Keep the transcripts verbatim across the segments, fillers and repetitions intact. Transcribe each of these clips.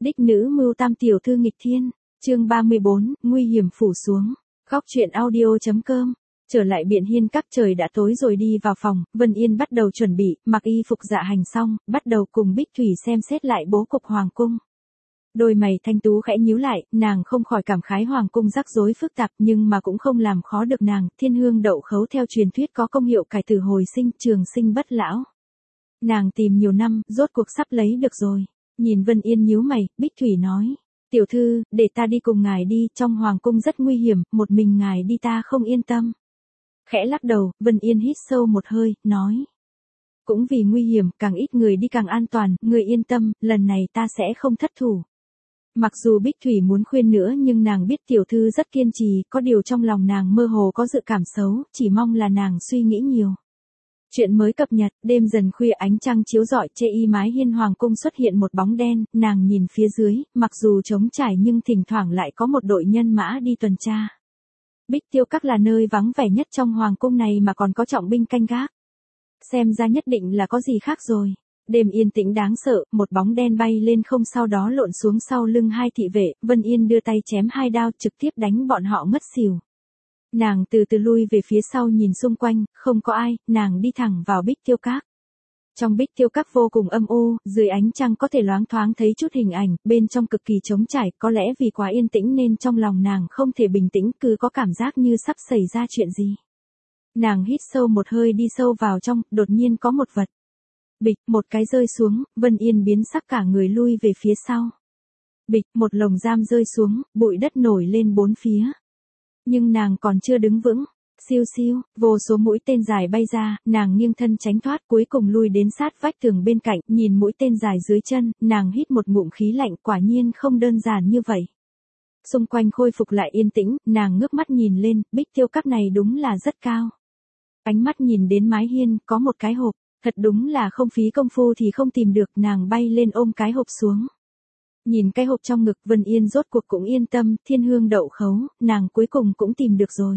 Đích nữ mưu tam tiểu thư nghịch thiên, chương ba mươi bốn, nguy hiểm phủ xuống. Góc truyện audio.com. Trở lại Biện Hiên các, trời đã tối rồi. Đi vào phòng, Vân Yên bắt đầu chuẩn bị, mặc y phục dạ hành xong, bắt đầu cùng Bích Thủy xem xét lại bố cục hoàng cung. Đôi mày thanh tú khẽ nhíu lại, nàng không khỏi cảm khái hoàng cung rắc rối phức tạp, nhưng mà cũng không làm khó được nàng. Thiên hương đậu khấu theo truyền thuyết có công hiệu cải tử hồi sinh, trường sinh bất lão. Nàng tìm nhiều năm, rốt cuộc sắp lấy được rồi. Nhìn Vân Yên nhíu mày, Bích Thủy nói: "Tiểu thư, để ta đi cùng ngài đi, trong hoàng cung rất nguy hiểm, một mình ngài đi ta không yên tâm." Khẽ lắc đầu, Vân Yên hít sâu một hơi, nói: "Cũng vì nguy hiểm, càng ít người đi càng an toàn, người yên tâm, lần này ta sẽ không thất thủ." Mặc dù Bích Thủy muốn khuyên nữa nhưng nàng biết tiểu thư rất kiên trì, có điều trong lòng nàng mơ hồ có dự cảm xấu, chỉ mong là nàng suy nghĩ nhiều. Chuyện mới cập nhật, đêm dần khuya ánh trăng chiếu rọi chê y mái hiên hoàng cung xuất hiện một bóng đen, nàng nhìn phía dưới, mặc dù trống trải nhưng thỉnh thoảng lại có một đội nhân mã đi tuần tra. Bích Tiêu Các là nơi vắng vẻ nhất trong hoàng cung này mà còn có trọng binh canh gác. Xem ra nhất định là có gì khác rồi. Đêm yên tĩnh đáng sợ, một bóng đen bay lên không sau đó lộn xuống sau lưng hai thị vệ, Vân Yên đưa tay chém hai đao trực tiếp đánh bọn họ ngất xỉu. Nàng từ từ lui về phía sau nhìn xung quanh, không có ai, nàng đi thẳng vào Bích Tiêu Các. Trong Bích Tiêu Các vô cùng âm u, dưới ánh trăng có thể loáng thoáng thấy chút hình ảnh, bên trong cực kỳ trống trải, có lẽ vì quá yên tĩnh nên trong lòng nàng không thể bình tĩnh, cứ có cảm giác như sắp xảy ra chuyện gì. Nàng hít sâu một hơi đi sâu vào trong, đột nhiên có một vật. Bịch, một cái rơi xuống, Vân Yên biến sắc cả người lui về phía sau. Bịch, một lồng giam rơi xuống, bụi đất nổi lên bốn phía. Nhưng nàng còn chưa đứng vững. Siêu siêu, vô số mũi tên dài bay ra, nàng nghiêng thân tránh thoát, cuối cùng lui đến sát vách tường bên cạnh, nhìn mũi tên dài dưới chân, nàng hít một ngụm khí lạnh, quả nhiên không đơn giản như vậy. Xung quanh khôi phục lại yên tĩnh, nàng ngước mắt nhìn lên, Bích Tiêu Các này đúng là rất cao. Ánh mắt nhìn đến mái hiên, có một cái hộp, thật đúng là không phí công phu thì không tìm được, nàng bay lên ôm cái hộp xuống. Nhìn cái hộp trong ngực, Vân Yên rốt cuộc cũng yên tâm, thiên hương đậu khấu, nàng cuối cùng cũng tìm được rồi.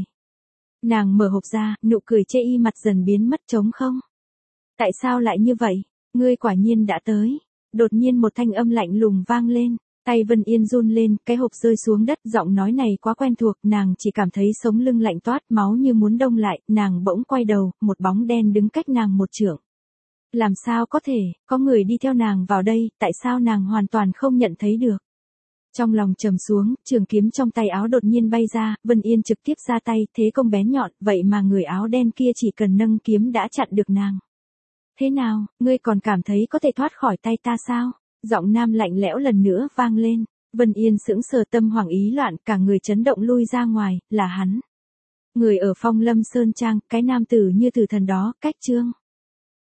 Nàng mở hộp ra, nụ cười chê y mặt dần biến mất trống không. Tại sao lại như vậy? Ngươi quả nhiên đã tới. Đột nhiên một thanh âm lạnh lùng vang lên, tay Vân Yên run lên, cái hộp rơi xuống đất, giọng nói này quá quen thuộc, nàng chỉ cảm thấy sống lưng lạnh toát, máu như muốn đông lại, nàng bỗng quay đầu, một bóng đen đứng cách nàng một trượng. Làm sao có thể, có người đi theo nàng vào đây, tại sao nàng hoàn toàn không nhận thấy được? Trong lòng trầm xuống, trường kiếm trong tay áo đột nhiên bay ra, Vân Yên trực tiếp ra tay, thế công bén nhọn, vậy mà người áo đen kia chỉ cần nâng kiếm đã chặn được nàng. Thế nào, ngươi còn cảm thấy có thể thoát khỏi tay ta sao? Giọng nam lạnh lẽo lần nữa vang lên, Vân Yên sững sờ, tâm hoảng ý loạn, cả người chấn động lui ra ngoài, là hắn. Người ở Phong Lâm Sơn Trang, cái nam tử như tử thần đó, Cách Trương.